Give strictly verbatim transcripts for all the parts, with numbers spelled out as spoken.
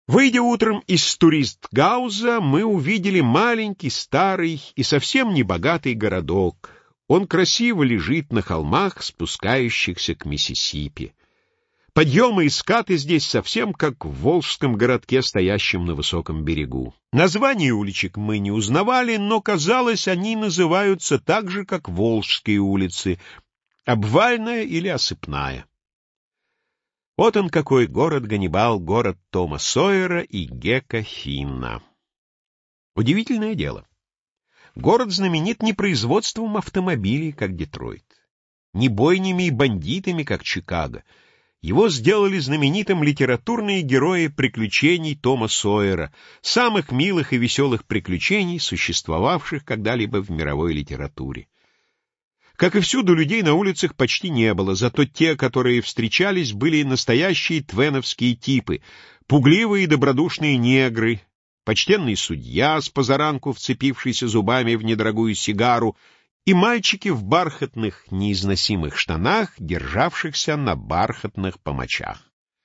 Выйдя утром из турист-гауза, мы увидели маленький, старый и совсем небогатый городок. Он красиво лежит на холмах, спускающихся к Миссисипи. Подъемы и скаты здесь совсем как в волжском городке, стоящем на высоком берегу. Названия уличек мы не узнавали, но, казалось, они называются так же, как волжские улицы — обвальная или осыпная. Вот он какой город Ганнибал, город Тома Сойера и Гека Финна. Удивительное дело. Город знаменит не производством автомобилей, как Детройт, не бойнями и бандитами, как Чикаго. Его сделали знаменитым литературные герои приключений Тома Сойера, самых милых и веселых приключений, существовавших когда-либо в мировой литературе. Как и всюду, людей на улицах почти не было, зато те, которые встречались, были настоящие твеновские типы, пугливые и добродушные негры, почтенный судья с позаранку вцепившийся зубами в недорогую сигару, и мальчики в бархатных неизносимых штанах, державшихся на бархатных помочах.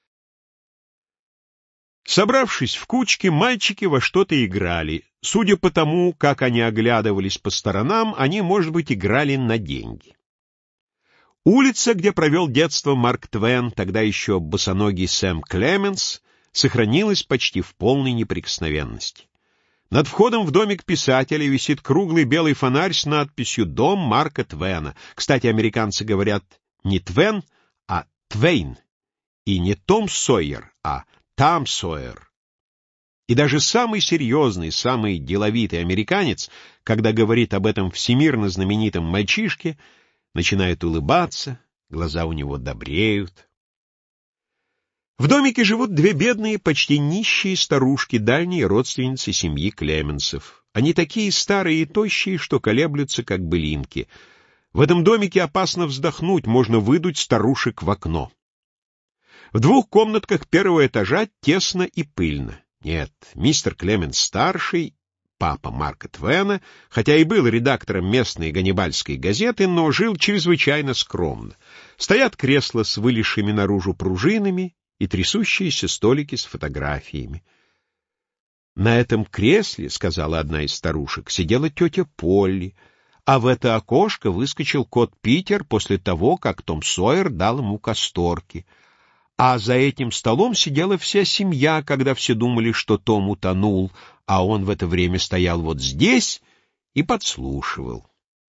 Собравшись в кучки, мальчики во что-то играли. Судя по тому, как они оглядывались по сторонам, они, может быть, играли на деньги. Улица, где провел детство Марк Твен, тогда еще босоногий Сэм Клеменс, сохранилась почти в полной неприкосновенности. Над входом в домик писателя висит круглый белый фонарь с надписью «Дом Марка Твена». Кстати, американцы говорят не Твен, а Твейн, и не Том Сойер, а Там Сойер. И даже самый серьезный, самый деловитый американец, когда говорит об этом всемирно знаменитом мальчишке, начинает улыбаться, глаза у него добреют. В домике живут две бедные, почти нищие старушки, дальние родственницы семьи Клеменсов. Они такие старые и тощие, что колеблются, как былинки. В этом домике опасно вздохнуть, можно выдуть старушек в окно. В двух комнатках первого этажа тесно и пыльно. Нет, мистер Клеменс-старший, папа Марка Твена, хотя и был редактором местной ганнибальской газеты, но жил чрезвычайно скромно. Стоят кресла с вылезшими наружу пружинами и трясущиеся столики с фотографиями. На этом кресле, сказала одна из старушек, сидела тетя Полли, а в это окошко выскочил кот Питер после того, как Том Сойер дал ему касторки. А за этим столом сидела вся семья, когда все думали, что Том утонул, а он в это время стоял вот здесь и подслушивал.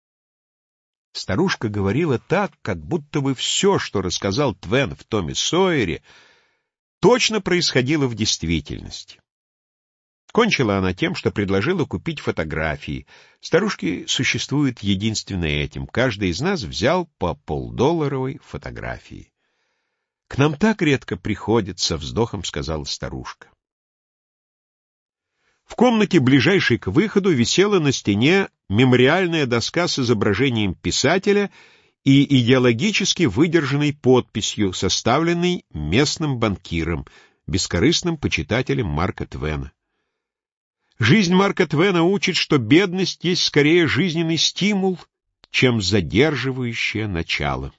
Старушка говорила так, как будто бы все, что рассказал Твен в Томе Сойере, точно происходило в действительности. Кончила она тем, что предложила купить фотографии. Старушки существуют единственно этим. Каждый из нас взял по полдолларовой фотографии. — К нам так редко приходят, — со вздохом сказала старушка. В комнате, ближайшей к выходу, висела на стене мемориальная доска с изображением писателя и идеологически выдержанной подписью, составленной местным банкиром, бескорыстным почитателем Марка Твена. Жизнь Марка Твена учит, что бедность есть скорее жизненный стимул, чем задерживающее начало.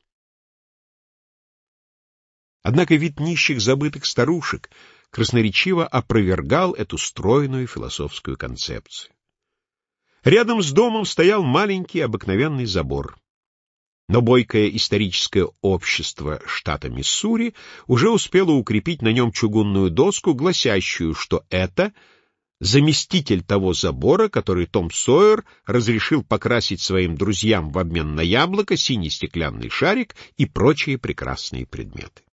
Однако вид нищих забытых старушек красноречиво опровергал эту стройную философскую концепцию. Рядом с домом стоял маленький обыкновенный забор. Но бойкое историческое общество штата Миссури уже успело укрепить на нем чугунную доску, гласящую, что это заместитель того забора, который Том Сойер разрешил покрасить своим друзьям в обмен на яблоко, синий стеклянный шарик и прочие прекрасные предметы.